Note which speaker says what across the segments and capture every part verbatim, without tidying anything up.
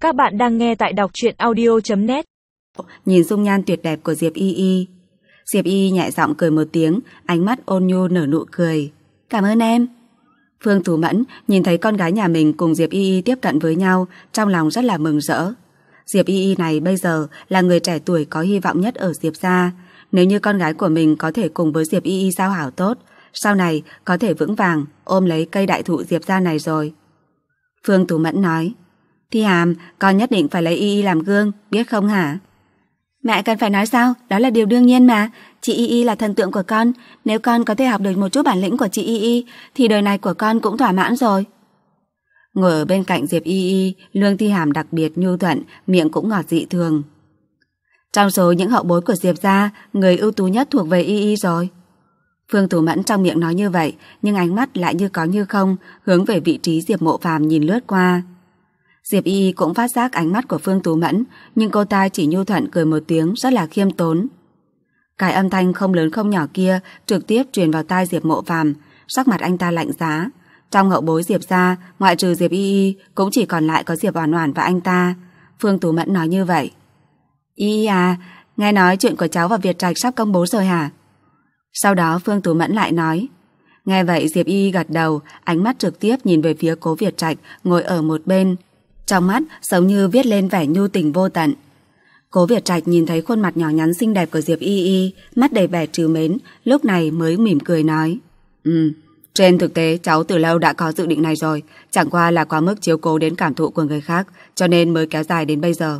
Speaker 1: Các bạn đang nghe tại đọc truyện audio chấm net.
Speaker 2: Nhìn dung nhan tuyệt đẹp của Diệp Y Y. Diệp Y Y nhẹ giọng cười một tiếng, ánh mắt ôn nhu nở nụ cười. Cảm ơn em. Phương Tú Mẫn nhìn thấy con gái nhà mình cùng Diệp Y Y tiếp cận với nhau, trong lòng rất là mừng rỡ. Diệp Y Y này bây giờ là người trẻ tuổi có hy vọng nhất ở Diệp gia. Nếu như con gái của mình có thể cùng với Diệp Y Y giao hảo tốt, sau này có thể vững vàng ôm lấy cây đại thụ Diệp gia này rồi. Phương Tú Mẫn nói, Thi Hàm, con nhất định phải lấy Y Y làm gương, biết không hả? Mẹ cần phải nói sao, đó là điều đương nhiên mà. Chị Y Y là thần tượng của con, nếu con có thể học được một chút bản lĩnh của chị Y Y thì đời này của con cũng thỏa mãn rồi. Ngồi ở bên cạnh Diệp Y Y, Lương Thi Hàm đặc biệt nhu thuận, miệng cũng ngọt dị thường. Trong số những hậu bối của Diệp gia, người ưu tú nhất thuộc về Y Y rồi. Phương Tú Mẫn trong miệng nói như vậy, nhưng ánh mắt lại như có như không, hướng về vị trí Diệp Mộ Phàm nhìn lướt qua. Diệp Y Y cũng phát giác ánh mắt của Phương Tú Mẫn, nhưng cô ta chỉ nhu thuận cười một tiếng rất là khiêm tốn. Cái âm thanh không lớn không nhỏ kia trực tiếp truyền vào tai Diệp Mộ Phàm, sắc mặt anh ta lạnh giá. Trong hậu bối Diệp gia, ngoại trừ Diệp Y Y, cũng chỉ còn lại có Diệp Oản Oản và anh ta. Phương Tú Mẫn nói như vậy. Y Y à, nghe nói chuyện của cháu và Việt Trạch sắp công bố rồi hả? Sau đó Phương Tú Mẫn lại nói. Nghe vậy Diệp Y Y gật đầu, ánh mắt trực tiếp nhìn về phía Cố Việt Trạch ngồi ở một bên. Trong mắt giống như viết lên vẻ nhu tình vô tận. Cố Việt Trạch nhìn thấy khuôn mặt nhỏ nhắn xinh đẹp của Diệp Y Y, mắt đầy vẻ trìu mến, lúc này mới mỉm cười nói. Ừ, trên thực tế cháu từ lâu đã có dự định này rồi, chẳng qua là quá mức chiếu cố đến cảm thụ của người khác, cho nên mới kéo dài đến bây giờ.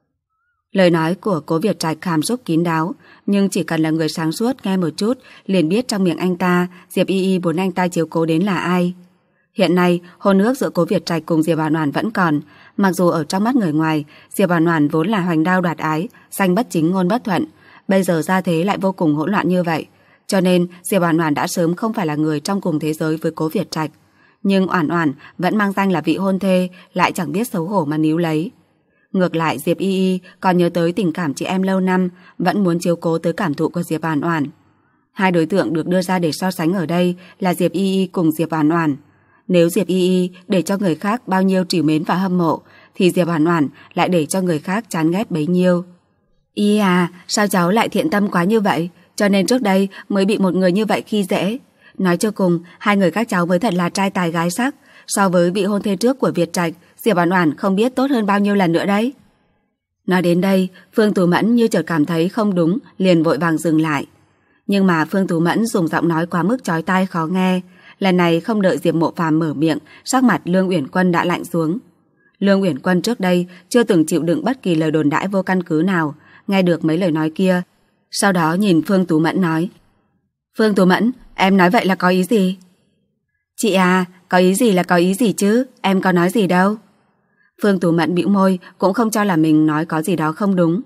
Speaker 2: Lời nói của Cố Việt Trạch hàm xúc kín đáo, nhưng chỉ cần là người sáng suốt nghe một chút, liền biết trong miệng anh ta, Diệp Y Y muốn anh ta chiếu cố đến là ai. Hiện nay, hôn ước giữa Cố Việt Trạch cùng Diệp Oản Oản vẫn còn, mặc dù ở trong mắt người ngoài, Diệp Oản Oản vốn là hoành đao đoạt ái, danh bất chính ngôn bất thuận, bây giờ gia thế lại vô cùng hỗn loạn như vậy, cho nên Diệp Oản Oản đã sớm không phải là người trong cùng thế giới với Cố Việt Trạch, nhưng Oản Oản vẫn mang danh là vị hôn thê, lại chẳng biết xấu hổ mà níu lấy. Ngược lại Diệp Y Y còn nhớ tới tình cảm chị em lâu năm, vẫn muốn chiếu cố tới cảm thụ của Diệp Oản Oản. Hai đối tượng được đưa ra để so sánh ở đây là Diệp Y Y cùng Diệp Oản Oản. Nếu Diệp Y Y để cho người khác bao nhiêu trìu mến và hâm mộ, thì Diệp Oản Oản lại để cho người khác chán ghét bấy nhiêu. Y à, sao cháu lại thiện tâm quá như vậy, cho nên trước đây mới bị một người như vậy khi dễ. Nói cho cùng, hai người các cháu mới thật là trai tài gái sắc, so với vị hôn thê trước của Việt Trạch, Diệp Oản Oản không biết tốt hơn bao nhiêu lần nữa đấy. Nói đến đây, Phương Tú Mẫn như chợt cảm thấy không đúng, liền vội vàng dừng lại. Nhưng mà Phương Tú Mẫn dùng giọng nói quá mức chói tai khó nghe. Lần này không đợi Diệp Mộ Phàm mở miệng, sắc mặt Lương Uyển Quân đã lạnh xuống. Lương Uyển Quân trước đây chưa từng chịu đựng bất kỳ lời đồn đãi vô căn cứ nào, nghe được mấy lời nói kia, sau đó nhìn Phương Tú Mẫn nói. Phương Tú Mẫn, em nói vậy là có ý gì? Chị à, có ý gì là có ý gì chứ, em có nói gì đâu. Phương Tú Mẫn bĩu môi, cũng không cho là mình nói có gì đó không đúng.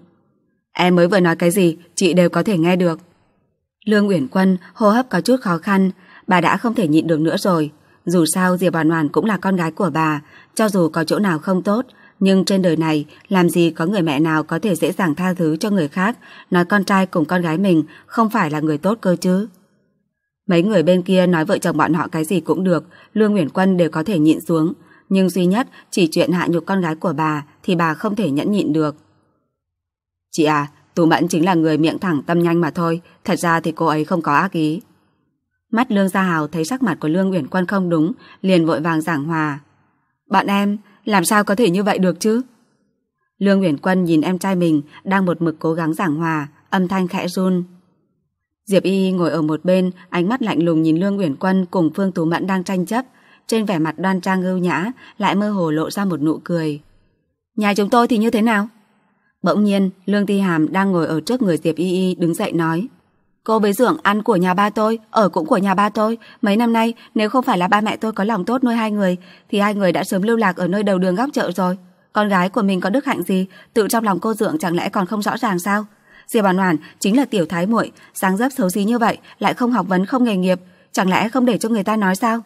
Speaker 2: Em mới vừa nói cái gì, chị đều có thể nghe được. Lương Uyển Quân hô hấp có chút khó khăn, bà đã không thể nhịn được nữa rồi. Dù sao Diệp Oản Oản cũng là con gái của bà, cho dù có chỗ nào không tốt, nhưng trên đời này làm gì có người mẹ nào có thể dễ dàng tha thứ cho người khác nói con trai cùng con gái mình không phải là người tốt cơ chứ. Mấy người bên kia nói vợ chồng bọn họ cái gì cũng được, Lương Uyển Quân đều có thể nhịn xuống, nhưng duy nhất chỉ chuyện hạ nhục con gái của bà thì bà không thể nhẫn nhịn được. Chị à, Tú Mẫn chính là người miệng thẳng tâm nhanh mà thôi, thật ra thì cô ấy không có ác ý. Mắt Lương Gia Hào thấy sắc mặt của Lương Uyển Quân không đúng, liền vội vàng giảng hòa. Bạn em, làm sao có thể như vậy được chứ? Lương Uyển Quân nhìn em trai mình đang một mực cố gắng giảng hòa, âm thanh khẽ run. Diệp Y Y ngồi ở một bên, ánh mắt lạnh lùng nhìn Lương Uyển Quân cùng Phương Tú Mẫn đang tranh chấp, trên vẻ mặt đoan trang ưu nhã lại mơ hồ lộ ra một nụ cười. Nhà chúng tôi thì như thế nào? Bỗng nhiên, Lương Thi Hàm đang ngồi ở trước người Diệp Y Y đứng dậy nói. Cô với Dượng ăn của nhà ba tôi, ở cũng của nhà ba tôi. Mấy năm nay, nếu không phải là ba mẹ tôi có lòng tốt nuôi hai người, thì hai người đã sớm lưu lạc ở nơi đầu đường góc chợ rồi. Con gái của mình có đức hạnh gì, tự trong lòng cô Dượng chẳng lẽ còn không rõ ràng sao? Diệp Oản Oản chính là tiểu thái muội, dáng dấp xấu xí như vậy, lại không học vấn không nghề nghiệp, chẳng lẽ không để cho người ta nói sao?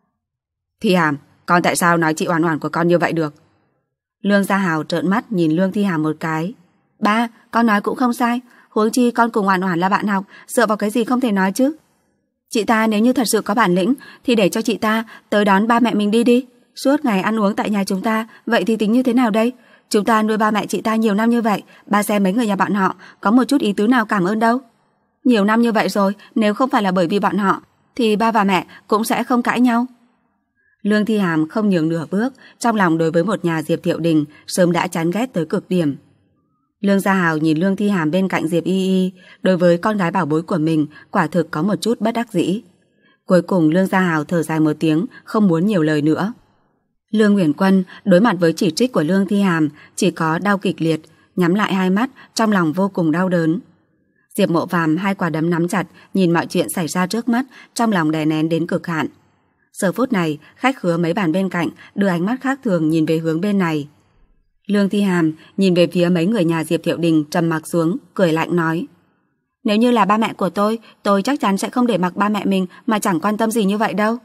Speaker 2: Thi Hàm, con tại sao nói chị Oản Oản của con như vậy được? Lương Gia Hào trợn mắt nhìn Lương Thi Hàm một cái. Ba, con nói cũng không sai. Huống chi con cùng Oản Oản là bạn học, dựa vào cái gì không thể nói chứ? Chị ta nếu như thật sự có bản lĩnh thì để cho chị ta tới đón ba mẹ mình đi đi. Suốt ngày ăn uống tại nhà chúng ta, vậy thì tính như thế nào đây? Chúng ta nuôi ba mẹ chị ta nhiều năm như vậy, ba xem mấy người nhà bọn họ có một chút ý tứ nào cảm ơn đâu. Nhiều năm như vậy rồi, nếu không phải là bởi vì bọn họ thì ba và mẹ cũng sẽ không cãi nhau. Lương Thi Hàm không nhường nửa bước, trong lòng đối với một nhà Diệp Thiệu Đình sớm đã chán ghét tới cực điểm. Lương Gia Hào nhìn Lương Thi Hàm bên cạnh Diệp Y Y, đối với con gái bảo bối của mình quả thực có một chút bất đắc dĩ. Cuối cùng Lương Gia Hào thở dài một tiếng, không muốn nhiều lời nữa. Lương Uyển Quân đối mặt với chỉ trích của Lương Thi Hàm chỉ có đau kịch liệt, nhắm lại hai mắt, trong lòng vô cùng đau đớn. Diệp Mộ Phàm hai quả đấm nắm chặt, nhìn mọi chuyện xảy ra trước mắt, trong lòng đè nén đến cực hạn. Giờ phút này, khách khứa mấy bàn bên cạnh đưa ánh mắt khác thường nhìn về hướng bên này. Lương Thi Hàm nhìn về phía mấy người nhà Diệp Thiệu Đình, trầm mặc xuống, cười lạnh nói: nếu như là ba mẹ của tôi, tôi chắc chắn sẽ không để mặc ba mẹ mình mà chẳng quan tâm gì như vậy đâu.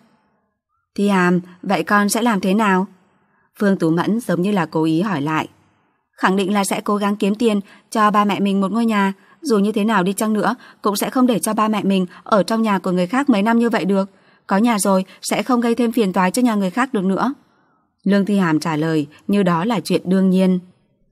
Speaker 2: Thi Hàm, vậy con sẽ làm thế nào? Phương Tú Mẫn giống như là cố ý hỏi lại. Khẳng định là sẽ cố gắng kiếm tiền cho ba mẹ mình một ngôi nhà, dù như thế nào đi chăng nữa cũng sẽ không để cho ba mẹ mình ở trong nhà của người khác mấy năm như vậy được. Có nhà rồi sẽ không gây thêm phiền toái cho nhà người khác được nữa. Lương Thi Hàm trả lời như đó là chuyện đương nhiên.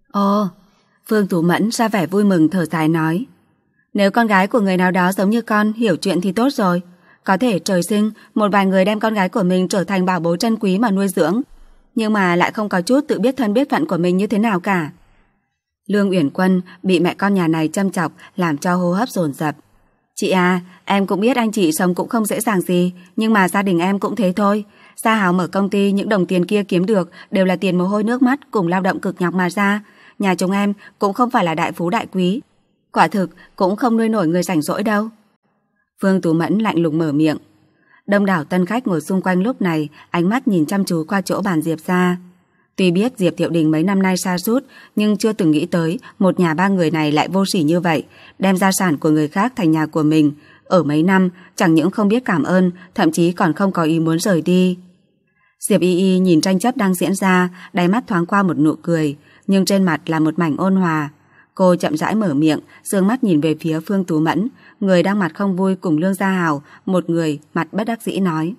Speaker 2: Ồ, Phương Tú Mẫn ra vẻ vui mừng thở dài nói: nếu con gái của người nào đó giống như con hiểu chuyện thì tốt rồi. Có thể trời sinh một vài người đem con gái của mình trở thành bảo bối trân quý mà nuôi dưỡng, nhưng mà lại không có chút tự biết thân biết phận của mình như thế nào cả. Lương Uyển Quân bị mẹ con nhà này châm chọc làm cho hô hấp dồn dập. Chị à, em cũng biết anh chị sống cũng không dễ dàng gì, nhưng mà gia đình em cũng thế thôi. Gia Hào mở công ty, những đồng tiền kia kiếm được đều là tiền mồ hôi nước mắt cùng lao động cực nhọc mà ra. Nhà chúng em cũng không phải là đại phú đại quý, quả thực cũng không nuôi nổi người rảnh rỗi đâu. Phương Tú Mẫn lạnh lùng mở miệng. Đông đảo tân khách ngồi xung quanh lúc này ánh mắt nhìn chăm chú qua chỗ bàn Diệp gia. Tuy biết Diệp Thiệu Đình mấy năm nay sa sút, nhưng chưa từng nghĩ tới một nhà ba người này lại vô sỉ như vậy, đem gia sản của người khác thành nhà của mình. Ở mấy năm chẳng những không biết cảm ơn, thậm chí còn không có ý muốn rời đi. Diệp Y Y nhìn tranh chấp đang diễn ra, đáy mắt thoáng qua một nụ cười, nhưng trên mặt là một mảnh ôn hòa. Cô chậm rãi mở miệng, dương mắt nhìn về phía Phương Tú Mẫn, người đang mặt không vui cùng Lương Gia Hào, một người mặt bất đắc dĩ nói: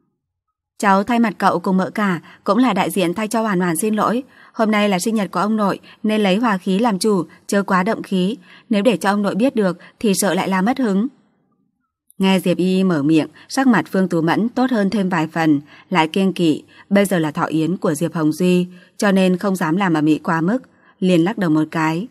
Speaker 2: cháu thay mặt cậu cùng mợ cả, cũng là đại diện thay cho Hoàn Hoàn xin lỗi. Hôm nay là sinh nhật của ông nội nên lấy hòa khí làm chủ, chớ quá động khí. Nếu để cho ông nội biết được thì sợ lại làm mất hứng. Nghe Diệp Y Y mở miệng, sắc mặt Phương Tú Mẫn tốt hơn thêm vài phần, lại kiêng kỵ. Bây giờ là thọ yến của Diệp Hồng Duy, cho nên không dám làm ở mỹ quá mức, liền lắc đầu một cái.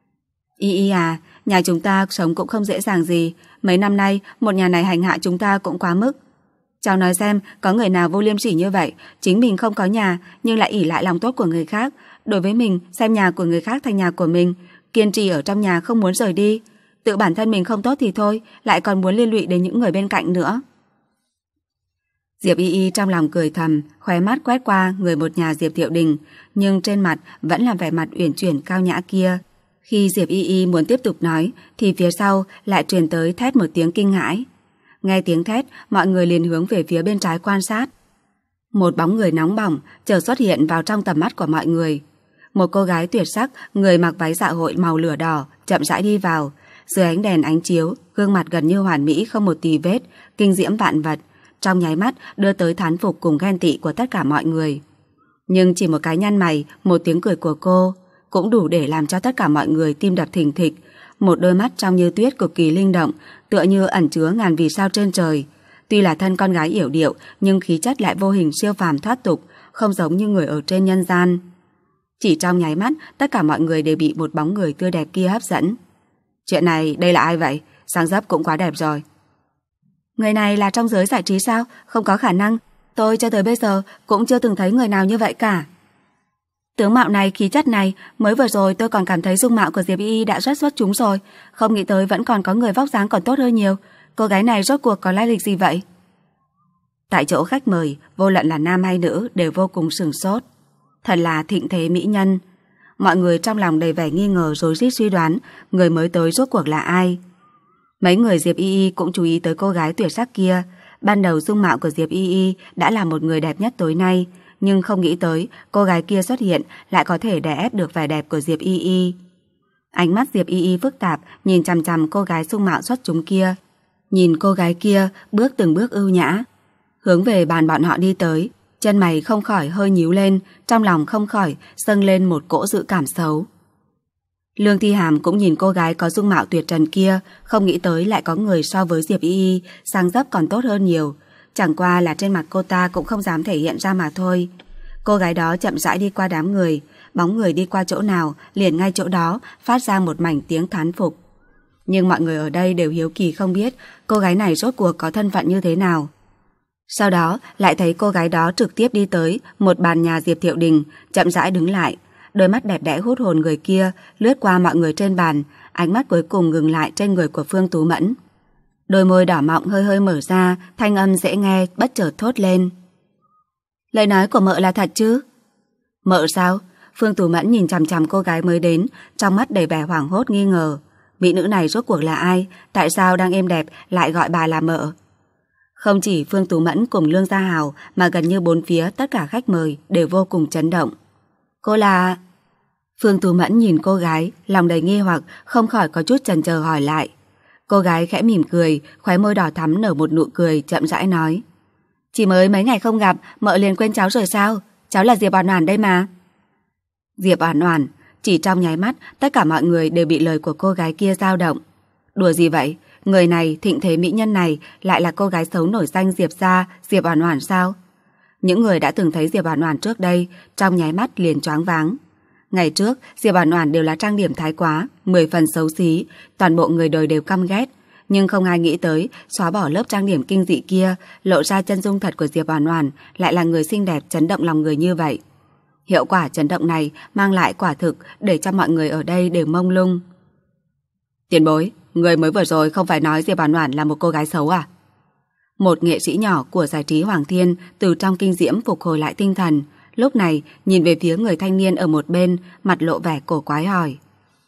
Speaker 2: Y Y à, nhà chúng ta sống cũng không dễ dàng gì. Mấy năm nay một nhà này hành hạ chúng ta cũng quá mức. Cháu nói xem, có người nào vô liêm sỉ như vậy, chính mình không có nhà nhưng lại ỷ lại lòng tốt của người khác, đối với mình xem nhà của người khác thành nhà của mình, kiên trì ở trong nhà không muốn rời đi. Tự bản thân mình không tốt thì thôi, lại còn muốn liên lụy đến những người bên cạnh nữa. Diệp Y Y trong lòng cười thầm, khóe mắt quét qua người một nhà Diệp Thiệu Đình, nhưng trên mặt vẫn là vẻ mặt uyển chuyển cao nhã kia. Khi Diệp Y Y muốn tiếp tục nói thì phía sau lại truyền tới thét một tiếng kinh hãi. Nghe tiếng thét, mọi người liền hướng về phía bên trái quan sát. Một bóng người nóng bỏng chợt xuất hiện vào trong tầm mắt của mọi người. Một cô gái tuyệt sắc, người mặc váy dạ hội màu lửa đỏ, chậm rãi đi vào. Dưới ánh đèn ánh chiếu, gương mặt gần như hoàn mỹ không một tì vết, kinh diễm vạn vật, trong nháy mắt đưa tới thán phục cùng ghen tị của tất cả mọi người. Nhưng chỉ một cái nhăn mày, một tiếng cười của cô cũng đủ để làm cho tất cả mọi người tim đập thình thịch. Một đôi mắt trong như tuyết cực kỳ linh động, tựa như ẩn chứa ngàn vì sao trên trời. Tuy là thân con gái yểu điệu, nhưng khí chất lại vô hình siêu phàm thoát tục, không giống như người ở trên nhân gian. Chỉ trong nháy mắt, tất cả mọi người đều bị một bóng người tươi đẹp kia hấp dẫn. Chuyện này, đây là ai vậy? Dáng dấp cũng quá đẹp rồi. Người này là trong giới giải trí sao? Không có khả năng. Tôi cho tới bây giờ cũng chưa từng thấy người nào như vậy cả. Tướng mạo này, khí chất này, mới vừa rồi tôi còn cảm thấy dung mạo của Diệp Y Y đã rất xuất chúng rồi. Không nghĩ tới vẫn còn có người vóc dáng còn tốt hơn nhiều. Cô gái này rốt cuộc có lai lịch gì vậy? Tại chỗ khách mời, vô luận là nam hay nữ đều vô cùng sửng sốt. Thật là thịnh thế mỹ nhân. Mọi người trong lòng đầy vẻ nghi ngờ rối rít suy đoán người mới tới rốt cuộc là ai. Mấy người Diệp Y Y cũng chú ý tới cô gái tuyệt sắc kia. Ban đầu dung mạo của Diệp Y Y đã là một người đẹp nhất tối nay, nhưng không nghĩ tới cô gái kia xuất hiện lại có thể đè ép được vẻ đẹp của Diệp Y Y. Ánh mắt Diệp Y Y phức tạp nhìn chằm chằm cô gái dung mạo xuất chúng kia. Nhìn cô gái kia bước từng bước ưu nhã hướng về bàn bọn họ đi tới. Chân mày không khỏi hơi nhíu lên, trong lòng không khỏi dâng lên một cỗ dự cảm xấu. Lương Thi Hàm cũng nhìn cô gái có dung mạo tuyệt trần kia, không nghĩ tới lại có người so với Diệp Y Y dáng dấp còn tốt hơn nhiều. Chẳng qua là trên mặt cô ta cũng không dám thể hiện ra mà thôi. Cô gái đó chậm rãi đi qua đám người, bóng người đi qua chỗ nào liền ngay chỗ đó phát ra một mảnh tiếng thán phục. Nhưng mọi người ở đây đều hiếu kỳ không biết cô gái này rốt cuộc có thân phận như thế nào. Sau đó lại thấy cô gái đó trực tiếp đi tới một bàn nhà Diệp Thiệu Đình, chậm rãi đứng lại, đôi mắt đẹp đẽ hút hồn người kia lướt qua mọi người trên bàn, ánh mắt cuối cùng ngừng lại trên người của Phương Tú Mẫn. Đôi môi đỏ mọng hơi hơi mở ra, thanh âm dễ nghe bất chợt thốt lên. Lời nói của mợ là thật chứ? Mợ sao? Phương Tú Mẫn nhìn chằm chằm cô gái mới đến, trong mắt đầy vẻ hoảng hốt nghi ngờ. Mỹ nữ này rốt cuộc là ai? Tại sao đang êm đẹp lại gọi bà là mợ? Không chỉ Phương Tú Mẫn cùng Lương Gia Hào mà gần như bốn phía tất cả khách mời đều vô cùng chấn động. Cô là... Phương Tú Mẫn nhìn cô gái, lòng đầy nghi hoặc, không khỏi có chút chần chờ hỏi lại. Cô gái khẽ mỉm cười, khóe môi đỏ thắm nở một nụ cười, chậm rãi nói. Chỉ mới mấy ngày không gặp, mợ liền quên cháu rồi sao? Cháu là Diệp Oản Oản đây mà. Diệp Oản Oản, chỉ trong nháy mắt, tất cả mọi người đều bị lời của cô gái kia dao động. Đùa gì vậy? Người này, thịnh thế mỹ nhân này, lại là cô gái xấu nổi danh Diệp gia, Diệp Oản Oản sao? Những người đã từng thấy Diệp Oản Oản trước đây, trong nháy mắt liền choáng váng. Ngày trước, Diệp Oản Oản đều là trang điểm thái quá, mười phần xấu xí, toàn bộ người đời đều căm ghét. Nhưng không ai nghĩ tới, xóa bỏ lớp trang điểm kinh dị kia, lộ ra chân dung thật của Diệp Oản Oản, lại là người xinh đẹp chấn động lòng người như vậy. Hiệu quả chấn động này mang lại quả thực để cho mọi người ở đây đều mông lung. Tiền bối, người mới vừa rồi không phải nói Diệp Oản Oản là một cô gái xấu à? Một nghệ sĩ nhỏ của giải trí Hoàng Thiên từ trong kinh diễm phục hồi lại tinh thần, lúc này nhìn về phía người thanh niên ở một bên, mặt lộ vẻ cổ quái hỏi.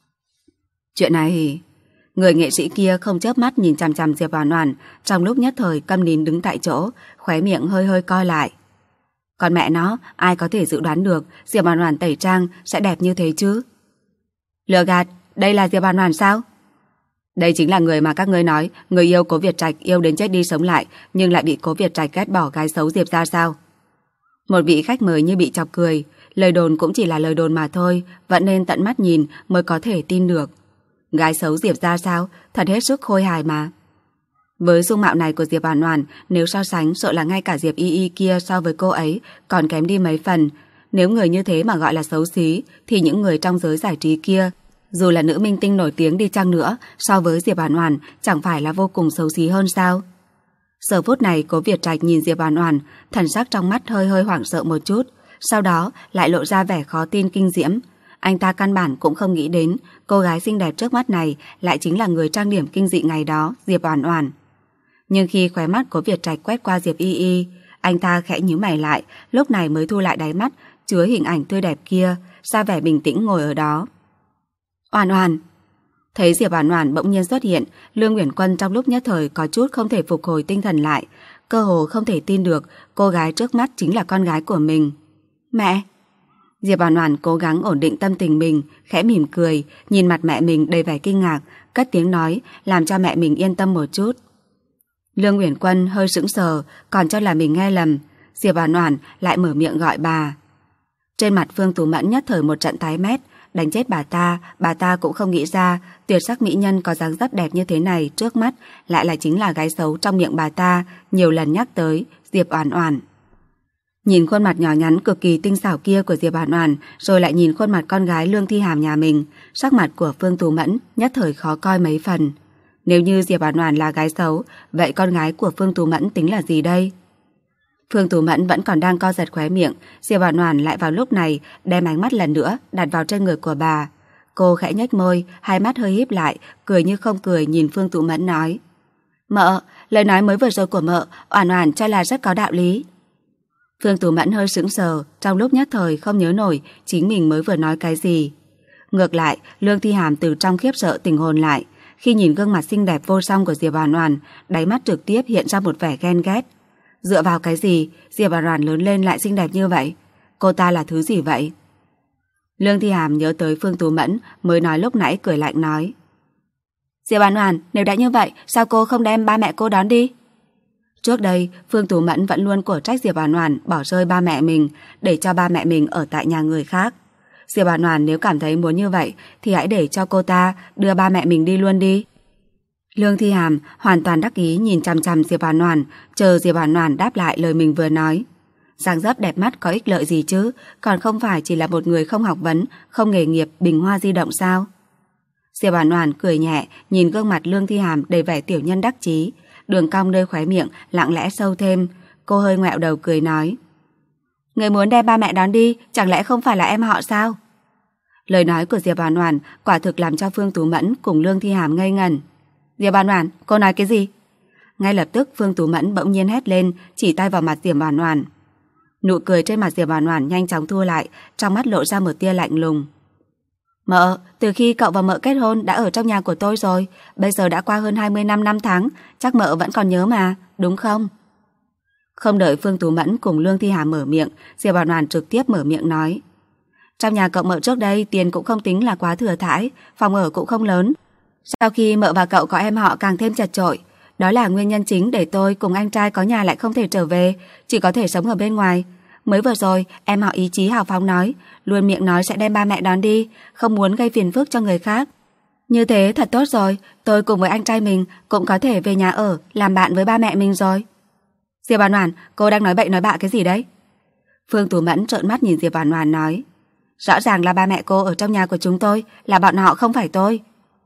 Speaker 2: Chuyện này... Người nghệ sĩ kia không chớp mắt nhìn chằm chằm Diệp Oản Oản, trong lúc nhất thời câm nín đứng tại chỗ, khóe miệng hơi hơi co lại. Còn mẹ nó, ai có thể dự đoán được Diệp Oản Oản tẩy trang sẽ đẹp như thế chứ? Lừa gạt, đây là Diệp Oản Oản sao? Đây chính là người mà các ngươi nói, người yêu Cố Việt Trạch yêu đến chết đi sống lại, nhưng lại bị Cố Việt Trạch ghét bỏ gái xấu Diệp gia sao? Một vị khách mời như bị chọc cười, lời đồn cũng chỉ là lời đồn mà thôi, vẫn nên tận mắt nhìn mới có thể tin được. Gái xấu Diệp gia sao? Thật hết sức khôi hài mà. Với dung mạo này của Diệp Oản Oản, nếu so sánh sợ là ngay cả Diệp Y Y kia so với cô ấy còn kém đi mấy phần. Nếu người như thế mà gọi là xấu xí, thì những người trong giới giải trí kia, dù là nữ minh tinh nổi tiếng đi chăng nữa, so với Diệp Oản Oản chẳng phải là vô cùng xấu xí hơn sao? Giờ phút này Cố Việt Trạch nhìn Diệp Oản Oản, thần sắc trong mắt hơi hơi hoảng sợ một chút, sau đó lại lộ ra vẻ khó tin kinh diễm. Anh ta căn bản cũng không nghĩ đến cô gái xinh đẹp trước mắt này lại chính là người trang điểm kinh dị ngày đó, Diệp Oản Oản. Nhưng khi khóe mắt Cố Việt Trạch quét qua Diệp Y Y, anh ta khẽ nhíu mày lại, lúc này mới thu lại đáy mắt chứa hình ảnh tươi đẹp kia, ra vẻ bình tĩnh ngồi ở đó. Oản Oản. Thấy Diệp Oản Oản bỗng nhiên xuất hiện, Lương Uyển Quân trong lúc nhất thời có chút không thể phục hồi tinh thần lại, cơ hồ không thể tin được cô gái trước mắt chính là con gái của mình. Mẹ! Diệp Oản Oản cố gắng ổn định tâm tình mình, khẽ mỉm cười, nhìn mặt mẹ mình đầy vẻ kinh ngạc, cất tiếng nói, làm cho mẹ mình yên tâm một chút. Lương Uyển Quân hơi sững sờ, còn cho là mình nghe lầm, Diệp Oản Oản lại mở miệng gọi bà. Trên mặt Phương Tú Mẫn nhất thời một trận tái mét, đánh chết bà ta, bà ta cũng không nghĩ ra tuyệt sắc mỹ nhân có dáng dấp đẹp như thế này trước mắt lại là chính là gái xấu trong miệng bà ta nhiều lần nhắc tới Diệp Oản Oản. Nhìn khuôn mặt nhỏ nhắn cực kỳ tinh xảo kia của Diệp Oản Oản, rồi lại nhìn khuôn mặt con gái Lương Thi Hàm nhà mình, sắc mặt của Phương Tú Mẫn nhất thời khó coi mấy phần. Nếu như Diệp Oản Oản là gái xấu, vậy con gái của Phương Tú Mẫn tính là gì đây? Phương Tú Mẫn vẫn còn đang co giật khóe miệng, Diệp Oản Oản lại vào lúc này đem ánh mắt lần nữa đặt vào trên người của bà. Cô khẽ nhếch môi, hai mắt hơi híp lại, cười như không cười nhìn Phương Tú Mẫn nói: "Mợ, lời nói mới vừa rồi của mợ, Oản Oản cho là rất có đạo lý." Phương Tú Mẫn hơi sững sờ, trong lúc nhất thời không nhớ nổi chính mình mới vừa nói cái gì. Ngược lại, Lương Thi Hàm từ trong khiếp sợ tỉnh hồn lại, khi nhìn gương mặt xinh đẹp vô song của Diệp Oản Oản, đáy mắt trực tiếp hiện ra một vẻ ghen ghét. Dựa vào cái gì Diệp Oản Oản lớn lên lại xinh đẹp như vậy? Cô ta là thứ gì vậy? Lương Thi Hàm nhớ tới Phương Tú Mẫn mới nói lúc nãy, cười lạnh nói: "Diệp Oản Oản, nếu đã như vậy, sao cô không đem ba mẹ cô đón đi?" Trước đây, Phương Tú Mẫn vẫn luôn cổ trách Diệp Oản Oản bỏ rơi ba mẹ mình để cho ba mẹ mình ở tại nhà người khác. Diệp Oản Oản nếu cảm thấy muốn như vậy thì hãy để cho cô ta đưa ba mẹ mình đi luôn đi. Lương Thi Hàm hoàn toàn đắc ý nhìn chằm chằm Diệp Oản Oản, chờ Diệp Oản Oản đáp lại lời mình vừa nói. Dáng dấp đẹp mắt có ích lợi gì chứ, còn không phải chỉ là một người không học vấn, không nghề nghiệp bình hoa di động sao? Diệp Oản Oản cười nhẹ, nhìn gương mặt Lương Thi Hàm đầy vẻ tiểu nhân đắc chí, đường cong nơi khóe miệng lặng lẽ sâu thêm, cô hơi ngoẹo đầu cười nói: "Người muốn đem ba mẹ đón đi, chẳng lẽ không phải là em họ sao?" Lời nói của Diệp Oản Oản quả thực làm cho Phương Tú Mẫn cùng Lương Thi Hàm ngây ngẩn. "Diệp Oản Oản, cô nói cái gì?" Ngay lập tức Phương Tú Mẫn bỗng nhiên hét lên, chỉ tay vào mặt Diệp Oản Oản. Nụ cười trên mặt Diệp Oản Oản nhanh chóng thu lại, trong mắt lộ ra một tia lạnh lùng. "Mợ, từ khi cậu và mợ kết hôn đã ở trong nhà của tôi rồi, bây giờ đã qua hơn hai mươi năm năm tháng, chắc mợ vẫn còn nhớ mà, đúng không?" Không đợi Phương Tú Mẫn cùng Lương Thi Hàm mở miệng, Diệp Oản Oản trực tiếp mở miệng nói: "Trong nhà cậu mợ trước đây tiền cũng không tính là quá thừa thãi, phòng ở cũng không lớn. Sau khi mợ và cậu có em họ càng thêm chật chội, đó là nguyên nhân chính để tôi cùng anh trai có nhà lại không thể trở về, chỉ có thể sống ở bên ngoài. Mới vừa rồi em họ ý chí hào phóng nói, luôn miệng nói sẽ đem ba mẹ đón đi, không muốn gây phiền phức cho người khác. Như thế thật tốt rồi, tôi cùng với anh trai mình cũng có thể về nhà ở, làm bạn với ba mẹ mình rồi." "Diệp Oản Oản, cô đang nói bậy nói bạ cái gì đấy?" Phương Tú Mẫn trợn mắt nhìn Diệp Oản Oản nói: "Rõ ràng là ba mẹ cô ở trong nhà của chúng tôi, là bọn họ không phải tôi."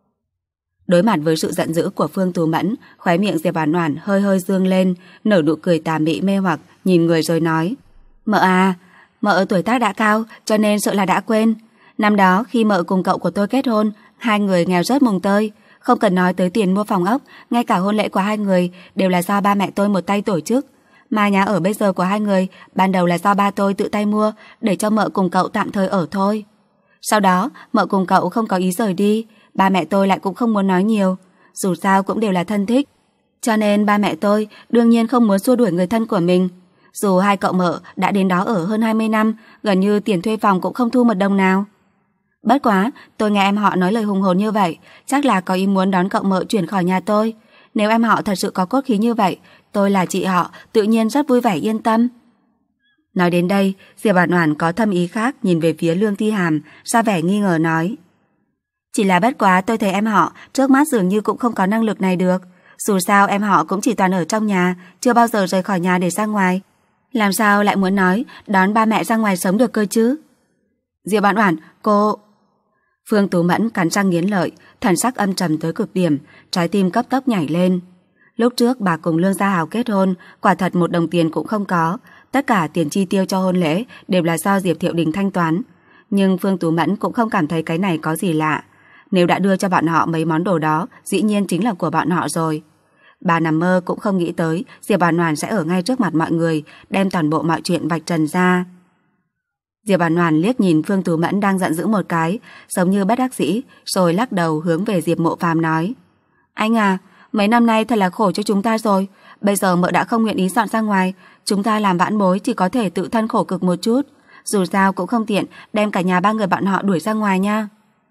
Speaker 2: Đối mặt với sự giận dữ của Phương Tú Mẫn, khóe miệng Diệp Oản Oản hơi hơi dương lên, nở nụ cười tà mị mê hoặc, nhìn người rồi nói: "Mợ à, mợ tuổi tác đã cao, cho nên sợ là đã quên. Năm đó khi mợ cùng cậu của tôi kết hôn, hai người nghèo rớt mồng tơi, không cần nói tới tiền mua phòng ốc, ngay cả hôn lễ của hai người đều là do ba mẹ tôi một tay tổ chức. Mà nhà ở bây giờ của hai người ban đầu là do ba tôi tự tay mua để cho mợ cùng cậu tạm thời ở thôi. Sau đó mợ cùng cậu không có ý rời đi, ba mẹ tôi lại cũng không muốn nói nhiều, dù sao cũng đều là thân thích. Cho nên ba mẹ tôi đương nhiên không muốn xua đuổi người thân của mình. Dù hai cậu mợ đã đến đó ở hơn hai mươi năm, gần như tiền thuê phòng cũng không thu một đồng nào. Bất quá, tôi nghe em họ nói lời hùng hồn như vậy, chắc là có ý muốn đón cậu mợ chuyển khỏi nhà tôi. Nếu em họ thật sự có cốt khí như vậy, tôi là chị họ, tự nhiên rất vui vẻ yên tâm." Nói đến đây, Diệp Oản Oản có thâm ý khác nhìn về phía Lương Thi Hàm, ra vẻ nghi ngờ nói: "Chỉ là bất quá tôi thấy em họ trước mắt dường như cũng không có năng lực này được. Dù sao em họ cũng chỉ toàn ở trong nhà, chưa bao giờ rời khỏi nhà để ra ngoài. Làm sao lại muốn nói đón ba mẹ ra ngoài sống được cơ chứ?" "Diệp Oản Oản, cô..." Phương Tú Mẫn cắn răng nghiến lợi, thần sắc âm trầm tới cực điểm, trái tim cấp tốc nhảy lên. Lúc trước bà cùng Lương Gia Hào kết hôn, quả thật một đồng tiền cũng không có, tất cả tiền chi tiêu cho hôn lễ đều là do Diệp Thiệu Đình thanh toán. Nhưng Phương Tú Mẫn cũng không cảm thấy cái này có gì lạ. Nếu đã đưa cho bọn họ mấy món đồ đó, dĩ nhiên chính là của bọn họ rồi. Bà nằm mơ cũng không nghĩ tới Diệp Oản Oản sẽ ở ngay trước mặt mọi người, đem toàn bộ mọi chuyện vạch trần ra. Diệp Oản Oản liếc nhìn Phương Tú Mẫn đang giận dữ một cái, giống như bất đắc dĩ, rồi lắc đầu hướng về Diệp Mộ Phàm nói: "Anh à, mấy năm nay thật là khổ cho chúng ta rồi, bây giờ mợ đã không nguyện ý dọn ra ngoài, chúng ta làm vãn bối chỉ có thể tự thân khổ cực một chút, dù sao cũng không tiện đem cả nhà ba người bọn họ đuổi ra ngoài nha."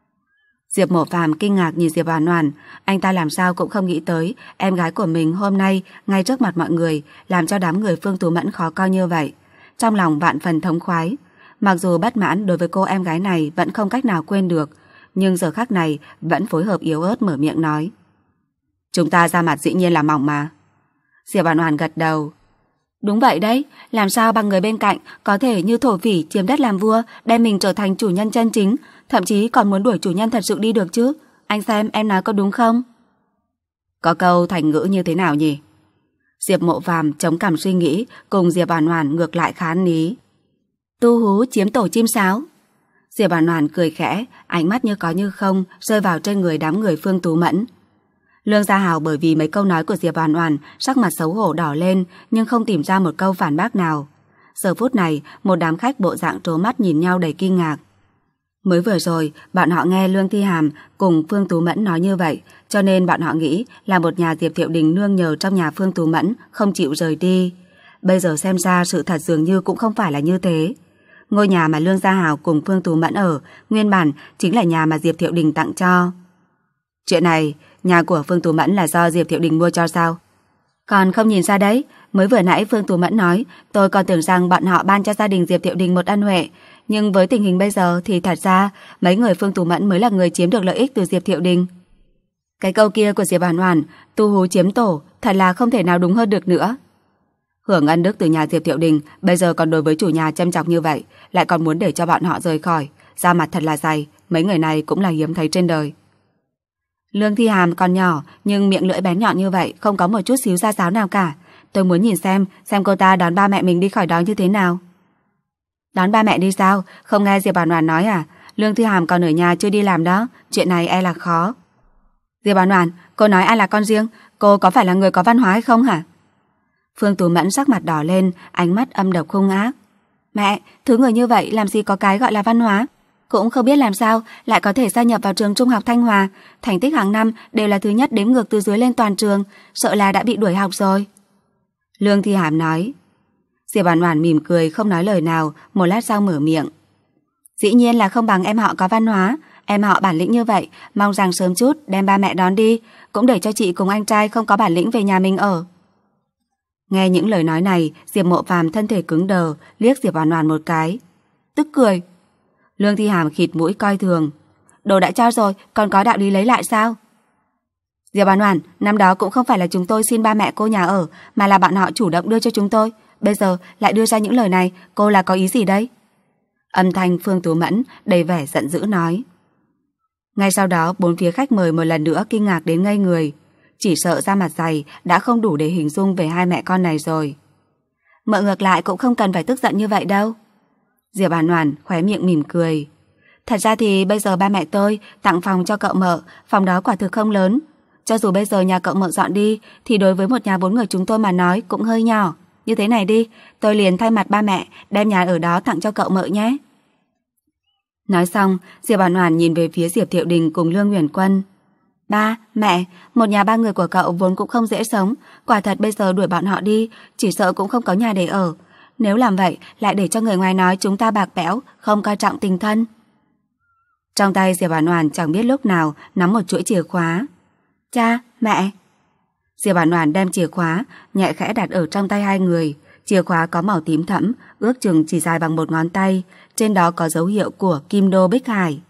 Speaker 2: Diệp Mộ Phàm kinh ngạc nhìn Diệp Oản Oản, anh ta làm sao cũng không nghĩ tới em gái của mình hôm nay ngay trước mặt mọi người làm cho đám người Phương Tú Mẫn khó coi như vậy, trong lòng vạn phần thống khoái. Mặc dù bất mãn đối với cô em gái này vẫn không cách nào quên được, nhưng giờ khắc này vẫn phối hợp yếu ớt mở miệng nói: "Chúng ta ra mặt dĩ nhiên là mỏng mà." Diệp Oản Oản gật đầu: "Đúng vậy đấy, làm sao bằng người bên cạnh có thể như thổ phỉ chiếm đất làm vua, đem mình trở thành chủ nhân chân chính, thậm chí còn muốn đuổi chủ nhân thật sự đi được chứ? Anh xem em nói có đúng không?" Có câu thành ngữ như thế nào nhỉ? Diệp Mộ Phàm chống cằm suy nghĩ, cùng Diệp Oản Oản ngược lại khá ăn ý: "Tu hú chiếm tổ chim sáo." Diệp Oản Oản cười khẽ, ánh mắt như có như không rơi vào trên người đám người Phương Tú Mẫn. Lương Gia Hào bởi vì mấy câu nói của Diệp Oản Oản, sắc mặt xấu hổ đỏ lên, nhưng không tìm ra một câu phản bác nào. Giờ phút này, một đám khách bộ dạng trố mắt nhìn nhau đầy kinh ngạc. Mới vừa rồi, bọn họ nghe Lương Thi Hàm cùng Phương Tú Mẫn nói như vậy, cho nên bọn họ nghĩ là một nhà Diệp Thiệu Đình nương nhờ trong nhà Phương Tú Mẫn, không chịu rời đi. Bây giờ xem ra sự thật dường như cũng không phải là như thế. Ngôi nhà mà Lương Gia Hào cùng Phương Tú Mẫn ở, nguyên bản chính là nhà mà Diệp Thiệu Đình tặng cho. Chuyện này, nhà của Phương Tú Mẫn là do Diệp Thiệu Đình mua cho sao? Còn không nhìn ra đấy, Mới vừa nãy Phương Tú Mẫn nói, tôi còn tưởng rằng bọn họ ban cho gia đình Diệp Thiệu Đình một ân huệ. Nhưng với tình hình bây giờ thì thật ra mấy người Phương Tú Mẫn mới là người chiếm được lợi ích từ Diệp Thiệu Đình. Cái câu kia của Diệp Hoàn Hoàn, tu hú chiếm tổ, thật là không thể nào đúng hơn được nữa. Hưởng ân đức từ nhà Diệp Thiệu Đình, bây giờ còn đối với chủ nhà châm chọc như vậy, lại còn muốn để cho bọn họ rời khỏi. Da mặt thật là dày, mấy người này cũng là hiếm thấy trên đời. Lương Thi Hàm còn nhỏ, nhưng miệng lưỡi bén nhọn như vậy, không có một chút xíu da giáo nào cả. Tôi muốn nhìn xem, xem cô ta đón ba mẹ mình đi khỏi đó như thế nào. Đón ba mẹ đi sao? Không nghe Diệp Hoàn Hoàn nói à? Lương Thi Hàm còn ở nhà chưa đi làm đó, chuyện này e là khó. Diệp Hoàn Hoàn, cô nói ai là con riêng? Cô có phải là người có văn hóa hay không hả? Phương Tú Mẫn sắc mặt đỏ lên, ánh mắt âm độc hung ác. Mẹ, thứ người như vậy làm gì có cái gọi là văn hóa? Cũng không biết làm sao lại có thể gia nhập vào trường trung học Thanh Hòa. Thành tích hàng năm đều là thứ nhất đếm ngược từ dưới lên toàn trường, sợ là đã bị đuổi học rồi. Lương Thi Hàm nói. Diệp Hoàn Hoàn mỉm cười không nói lời nào, một lát sau mở miệng. Dĩ nhiên là không bằng em họ có văn hóa. Em họ bản lĩnh như vậy, mong rằng sớm chút đem ba mẹ đón đi, cũng để cho chị cùng anh trai không có bản lĩnh về nhà mình ở. Nghe những lời nói này, Diệp Mộ Phàm thân thể cứng đờ, liếc Diệp Hoàn Hoàn một cái. Tức cười. Lương Thi Hàm khịt mũi coi thường. Đồ đã cho rồi, còn có đạo lý lấy lại sao? Diệp Hoàn Hoàn, năm đó cũng không phải là chúng tôi xin ba mẹ cô nhà ở, mà là bạn họ chủ động đưa cho chúng tôi. Bây giờ lại đưa ra những lời này, cô là có ý gì đấy? Âm thanh Phương Tú Mẫn đầy vẻ giận dữ nói. Ngay sau đó, bốn phía khách mời một lần nữa kinh ngạc đến ngây người. Chỉ sợ da mặt dày đã không đủ để hình dung về hai mẹ con này rồi. Mợ ngược lại cũng không cần phải tức giận như vậy đâu. Diệp Hoàn Hoàn khóe miệng mỉm cười. Thật ra thì bây giờ ba mẹ tôi tặng phòng cho cậu mợ, phòng đó quả thực không lớn. Cho dù bây giờ nhà cậu mợ dọn đi, thì đối với một nhà bốn người chúng tôi mà nói cũng hơi nhỏ. Như thế này đi, tôi liền thay mặt ba mẹ đem nhà ở đó tặng cho cậu mợ nhé. Nói xong, Diệp Hoàn Hoàn nhìn về phía Diệp Thiệu Đình cùng Lương Huyền Quân. Ba, mẹ, một nhà ba người của cậu vốn cũng không dễ sống. Quả thật bây giờ đuổi bọn họ đi, chỉ sợ cũng không có nhà để ở. Nếu làm vậy, lại để cho người ngoài nói chúng ta bạc bẽo, không coi trọng tình thân. Trong tay Diệp Hoàn Hoàn chẳng biết lúc nào nắm một chuỗi chìa khóa. Cha, mẹ. Diệp Hoàn Hoàn đem chìa khóa nhẹ khẽ đặt ở trong tay hai người. Chìa khóa có màu tím thẫm, ước chừng chỉ dài bằng một ngón tay. Trên đó có dấu hiệu của Kim Đô Bích Hải.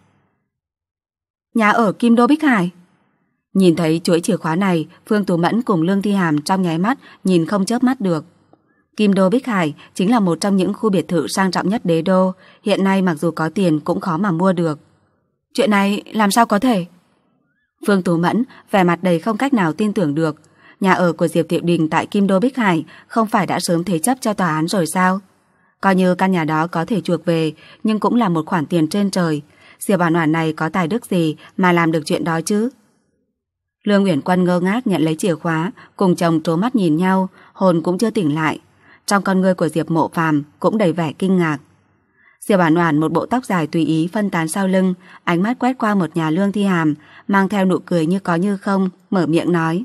Speaker 2: Nhà ở Kim Đô Bích Hải. Nhìn thấy chuỗi chìa khóa này, Phương Tú Mẫn cùng Lương Thi Hàm trong nháy mắt nhìn không chớp mắt được. Kim Đô Bích Hải chính là một trong những khu biệt thự sang trọng nhất đế đô. Hiện nay mặc dù có tiền cũng khó mà mua được. Chuyện này làm sao có thể? Phương Tú Mẫn vẻ mặt đầy không cách nào tin tưởng được. Nhà ở của Diệp Thiệu Đình tại Kim Đô Bích Hải không phải đã sớm thế chấp cho tòa án rồi sao? Coi như căn nhà đó có thể chuộc về, nhưng cũng là một khoản tiền trên trời. Diệp Hoàn Hoàn này có tài đức gì mà làm được chuyện đó chứ? Lương Uyển Quân ngơ ngác nhận lấy chìa khóa, cùng chồng trố mắt nhìn nhau, hồn cũng chưa tỉnh lại. Trong con ngươi của Diệp Mộ Phàm cũng đầy vẻ kinh ngạc. Diệp Hoàn Hoàn một bộ tóc dài tùy ý phân tán sau lưng, ánh mắt quét qua một nhà Lương Thi Hàm, mang theo nụ cười như có như không, mở miệng nói.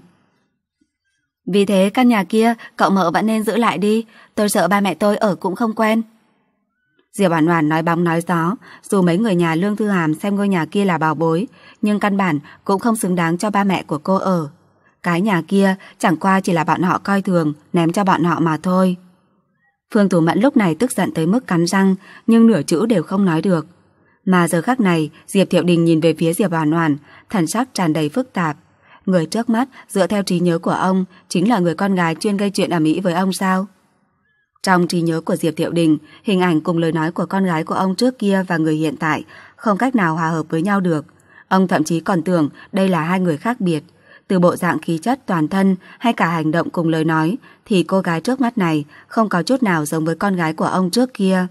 Speaker 2: Vì thế căn nhà kia cậu mợ vẫn nên giữ lại đi, tôi sợ ba mẹ tôi ở cũng không quen. Diệp Hoàn Hoàn nói bóng nói gió, dù mấy người nhà Lương Thư Hàm xem ngôi nhà kia là bảo bối, nhưng căn bản cũng không xứng đáng cho ba mẹ của cô ở. Cái nhà kia chẳng qua chỉ là bọn họ coi thường, ném cho bọn họ mà thôi. Phương Tú Mẫn lúc này tức giận tới mức cắn răng, nhưng nửa chữ đều không nói được. Mà giờ khắc này, Diệp Thiệu Đình nhìn về phía Diệp Hoàn Hoàn, thần sắc tràn đầy phức tạp. Người trước mắt, dựa theo trí nhớ của ông, chính là người con gái chuyên gây chuyện ầm ĩ với ông sao? Trong trí nhớ của Diệp Thiệu Đình, hình ảnh cùng lời nói của con gái của ông trước kia và người hiện tại không cách nào hòa hợp với nhau được. Ông thậm chí còn tưởng đây là hai người khác biệt. Từ bộ dạng khí chất toàn thân hay cả hành động cùng lời nói thì cô gái trước mắt này không có chút nào giống với con gái của ông trước kia.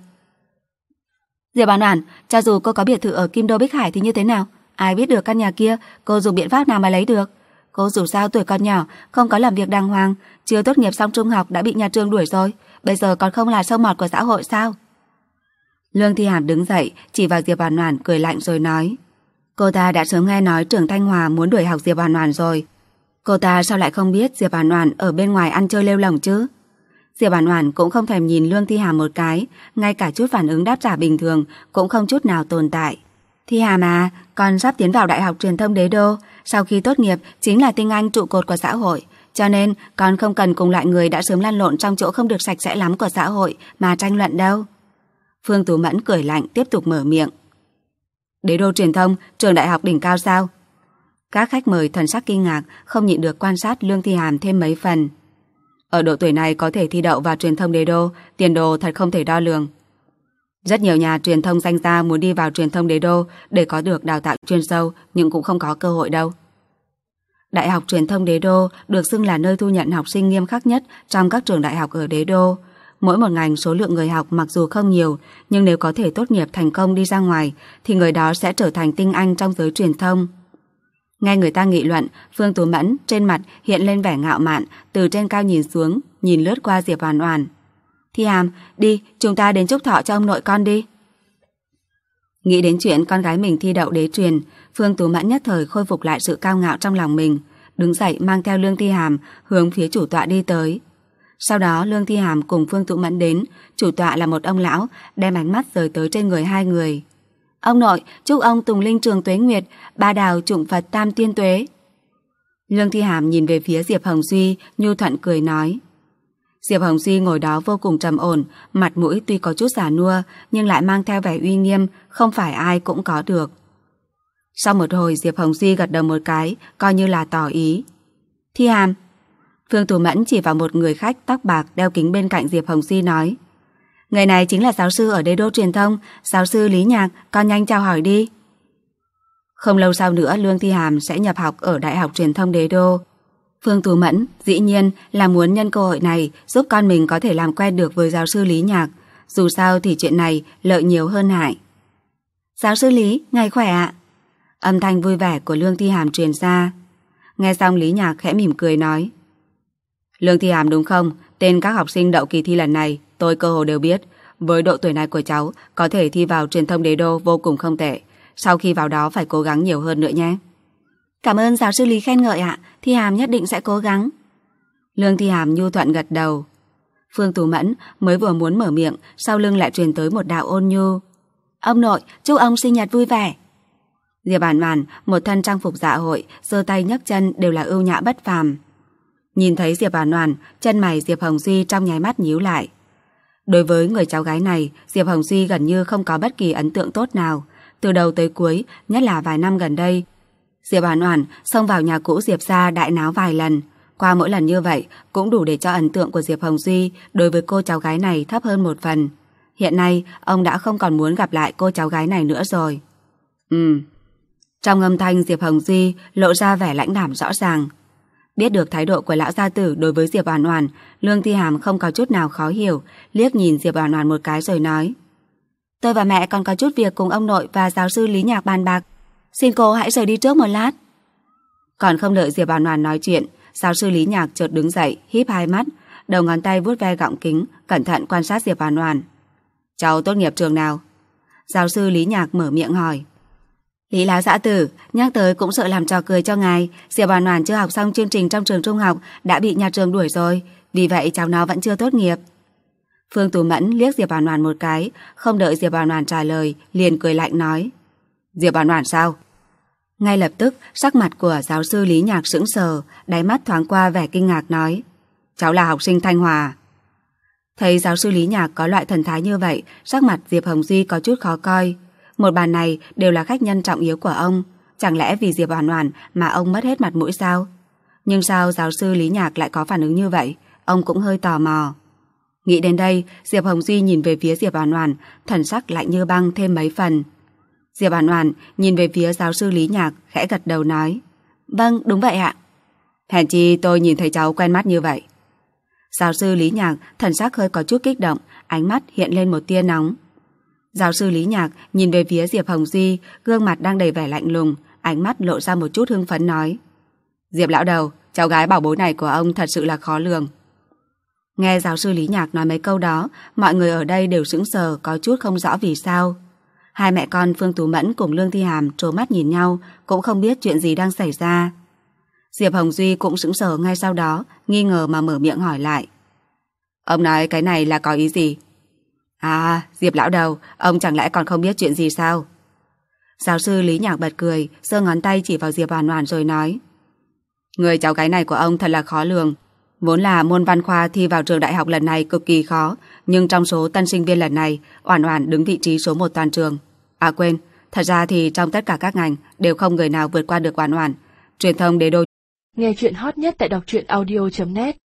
Speaker 2: Diệp Hoàn Hoàn, cho dù cô có biệt thự ở Kim Đô Bích Hải thì như thế nào? Ai biết được căn nhà kia cô dùng biện pháp nào mà lấy được? Cô dù sao tuổi còn nhỏ, không có làm việc đàng hoàng, chưa tốt nghiệp xong trung học đã bị nhà trường đuổi rồi, bây giờ còn không là sâu mọt của xã hội sao? Lương Thi Hàm đứng dậy, chỉ vào Diệp Hoàn Hoàn cười lạnh rồi nói. Cô ta đã sớm nghe nói trường Thanh Hòa muốn đuổi học Diệp Hoàn Hoàn rồi. Cô ta sao lại không biết Diệp Hoàn Hoàn ở bên ngoài ăn chơi lêu lổng chứ? Diệp Hoàn Hoàn cũng không thèm nhìn Lương Thi Hàm một cái, ngay cả chút phản ứng đáp trả bình thường cũng không chút nào tồn tại. Thi Hàm à, con sắp tiến vào Đại học Truyền thông Đế Đô, sau khi tốt nghiệp chính là tinh anh trụ cột của xã hội, Cho nên con không cần cùng loại người đã sớm lăn lộn trong chỗ không được sạch sẽ lắm của xã hội mà tranh luận đâu. Phương Tú Mẫn cười lạnh tiếp tục mở miệng. Đế đô truyền thông, trường đại học đỉnh cao sao? Các khách mời thần sắc kinh ngạc, không nhịn được quan sát Lương Thi Hàm thêm mấy phần. Ở độ tuổi này có thể thi đậu vào truyền thông đế đô, tiền đồ thật không thể đo lường. Rất nhiều nhà truyền thông danh gia muốn đi vào truyền thông đế đô để có được đào tạo chuyên sâu, nhưng cũng không có cơ hội đâu. Đại học truyền thông đế đô được xưng là nơi thu nhận học sinh nghiêm khắc nhất trong các trường đại học ở đế đô. Mỗi một ngành số lượng người học mặc dù không nhiều, nhưng nếu có thể tốt nghiệp thành công đi ra ngoài, thì người đó sẽ trở thành tinh anh trong giới truyền thông. Nghe người ta nghị luận, Phương Tú Mẫn trên mặt hiện lên vẻ ngạo mạn, từ trên cao nhìn xuống, nhìn lướt qua Diệp Oản Oản. Thi Hàm, đi, chúng ta đến chúc thọ cho ông nội con đi. Nghĩ đến chuyện con gái mình thi đậu đế truyền, Phương Tú Mẫn nhất thời khôi phục lại sự cao ngạo trong lòng mình, đứng dậy mang theo Lương Thi Hàm hướng phía chủ tọa đi tới. Sau đó Lương Thi Hàm cùng Phương Tú Mẫn đến, chủ tọa là một ông lão, đem ánh mắt rời tới trên người hai người. Ông nội, chúc ông Tùng Linh Trường Tuế Nguyệt, Ba Đào Trụng Phật Tam Tiên Tuế. Lương Thi Hàm nhìn về phía Diệp Hồng Duy, nhu thuận cười nói. Diệp Hồng Duy ngồi đó vô cùng trầm ổn, mặt mũi tuy có chút già nua, nhưng lại mang theo vẻ uy nghiêm, không phải ai cũng có được. Sau một hồi Diệp Hồng Duy gật đầu một cái, coi như là tỏ ý. Thi Hàm. Phương Tú Mẫn chỉ vào một người khách tóc bạc đeo kính bên cạnh Diệp Hồng Duy nói. Người này chính là giáo sư ở đế đô truyền thông, giáo sư Lý Nhạc, con nhanh chào hỏi đi. Không lâu sau nữa Lương Thi Hàm sẽ nhập học ở Đại học Truyền thông đế đô. Phương Tú Mẫn dĩ nhiên là muốn nhân cơ hội này giúp con mình có thể làm quen được với giáo sư Lý Nhạc. Dù sao thì chuyện này lợi nhiều hơn hại. Giáo sư Lý, ngài khỏe ạ. Âm thanh vui vẻ của Lương Thi Hàm truyền ra. Nghe xong Lý Nhạc khẽ mỉm cười nói. Lương Thi Hàm đúng không? Tên các học sinh đậu kỳ thi lần này tôi cơ hồ đều biết. Với độ tuổi này của cháu, có thể thi vào truyền thông đế đô vô cùng không tệ. Sau khi vào đó phải cố gắng nhiều hơn nữa nhé. Cảm ơn giáo sư Lý khen ngợi ạ. Thi Hàm nhất định sẽ cố gắng. Lương Thi Hàm nhu thuận gật đầu. Phương Tú Mẫn mới vừa muốn mở miệng, sau lưng lại truyền tới một đạo ôn nhu. Ông nội, chúc ông sinh nhật vui vẻ. Diệp Oản Oản một thân trang phục dạ hội, giơ tay nhấc chân đều là ưu nhã bất phàm. Nhìn thấy Diệp Oản Oản, chân mày Diệp Hồng Duy trong nháy mắt nhíu lại. Đối với người cháu gái này, Diệp Hồng Duy gần như không có bất kỳ ấn tượng tốt nào. Từ đầu tới cuối, nhất là vài năm gần đây, Diệp Oản Oản xông vào nhà cũ Diệp gia đại náo vài lần. Qua mỗi lần như vậy, cũng đủ để cho ấn tượng của Diệp Hồng Duy đối với cô cháu gái này thấp hơn một phần. Hiện nay, ông đã không còn muốn gặp lại cô cháu gái này nữa rồi. Ừm. Trong âm thanh Diệp Hồng Duy lộ ra vẻ lãnh đạm rõ ràng. Biết được thái độ của lão gia tử đối với Diệp Oản Oản, Lương Thi Hàm không có chút nào khó hiểu, liếc nhìn Diệp Oản Oản một cái rồi nói. Tôi và mẹ còn có chút việc cùng ông nội và giáo sư Lý Nhạc bàn bạc. Xin cô hãy rời đi trước một lát. Còn không đợi Diệp Oản Oản nói chuyện, giáo sư Lý Nhạc chợt đứng dậy, híp hai mắt, đầu ngón tay vuốt ve gọng kính, cẩn thận quan sát Diệp Oản Oản. Cháu tốt nghiệp trường nào? Giáo sư Lý Nhạc mở miệng hỏi. Lý lão dã tử, nhắc tới cũng sợ làm trò cười cho ngài. Diệp Oản Oản chưa học xong chương trình trong trường trung học đã bị nhà trường đuổi rồi, vì vậy cháu nó vẫn chưa tốt nghiệp. Phương Tú Mẫn liếc Diệp Oản Oản một cái, không đợi Diệp Oản Oản trả lời, liền cười lạnh nói. Diệp Oản Oản sao? Ngay lập tức, sắc mặt của giáo sư Lý Nhạc sững sờ, đáy mắt thoáng qua vẻ kinh ngạc nói. Cháu là học sinh Thanh Hòa. Thấy giáo sư Lý Nhạc có loại thần thái như vậy, sắc mặt Diệp Hồng Duy có chút khó coi. Một bàn này đều là khách nhân trọng yếu của ông, chẳng lẽ vì Diệp Oản Oản mà ông mất hết mặt mũi sao? Nhưng sao giáo sư Lý Nhạc lại có phản ứng như vậy? Ông cũng hơi tò mò. Nghĩ đến đây, Diệp Hồng Duy nhìn về phía Diệp Oản Oản, thần sắc lạnh như băng thêm mấy phần. Diệp Oản Oản nhìn về phía giáo sư Lý Nhạc, khẽ gật đầu nói. Vâng, đúng vậy ạ. Hèn chi tôi nhìn thấy cháu quen mắt như vậy. Giáo sư Lý Nhạc thần sắc hơi có chút kích động, ánh mắt hiện lên một tia nóng. Giáo sư Lý Nhạc nhìn về phía Diệp Hồng Duy, gương mặt đang đầy vẻ lạnh lùng, ánh mắt lộ ra một chút hưng phấn nói. Diệp lão đầu, cháu gái bảo bối này của ông thật sự là khó lường. Nghe giáo sư Lý Nhạc nói mấy câu đó, mọi người ở đây đều sững sờ, có chút không rõ vì sao. Hai mẹ con Phương Tú Mẫn cùng Lương Thi Hàm trố mắt nhìn nhau, cũng không biết chuyện gì đang xảy ra. Diệp Hồng Duy cũng sững sờ ngay sau đó, nghi ngờ mà mở miệng hỏi lại. Ông nói cái này là có ý gì? À, Diệp lão đầu, ông chẳng lẽ còn không biết chuyện gì sao? Giáo sư Lý Nhạc bật cười, giơ ngón tay chỉ vào Diệp Oản Oản rồi nói. Người cháu gái này của ông thật là khó lường. Vốn là môn văn khoa thi vào trường đại học lần này cực kỳ khó, nhưng trong số tân sinh viên lần này, Oản Oản đứng vị trí số một toàn trường. À quên, thật ra thì trong tất cả các ngành đều không người nào vượt qua được Oản Oản. Truyền thông đế đô.
Speaker 1: Nghe chuyện hot nhất tại đọc truyện audio chấm net.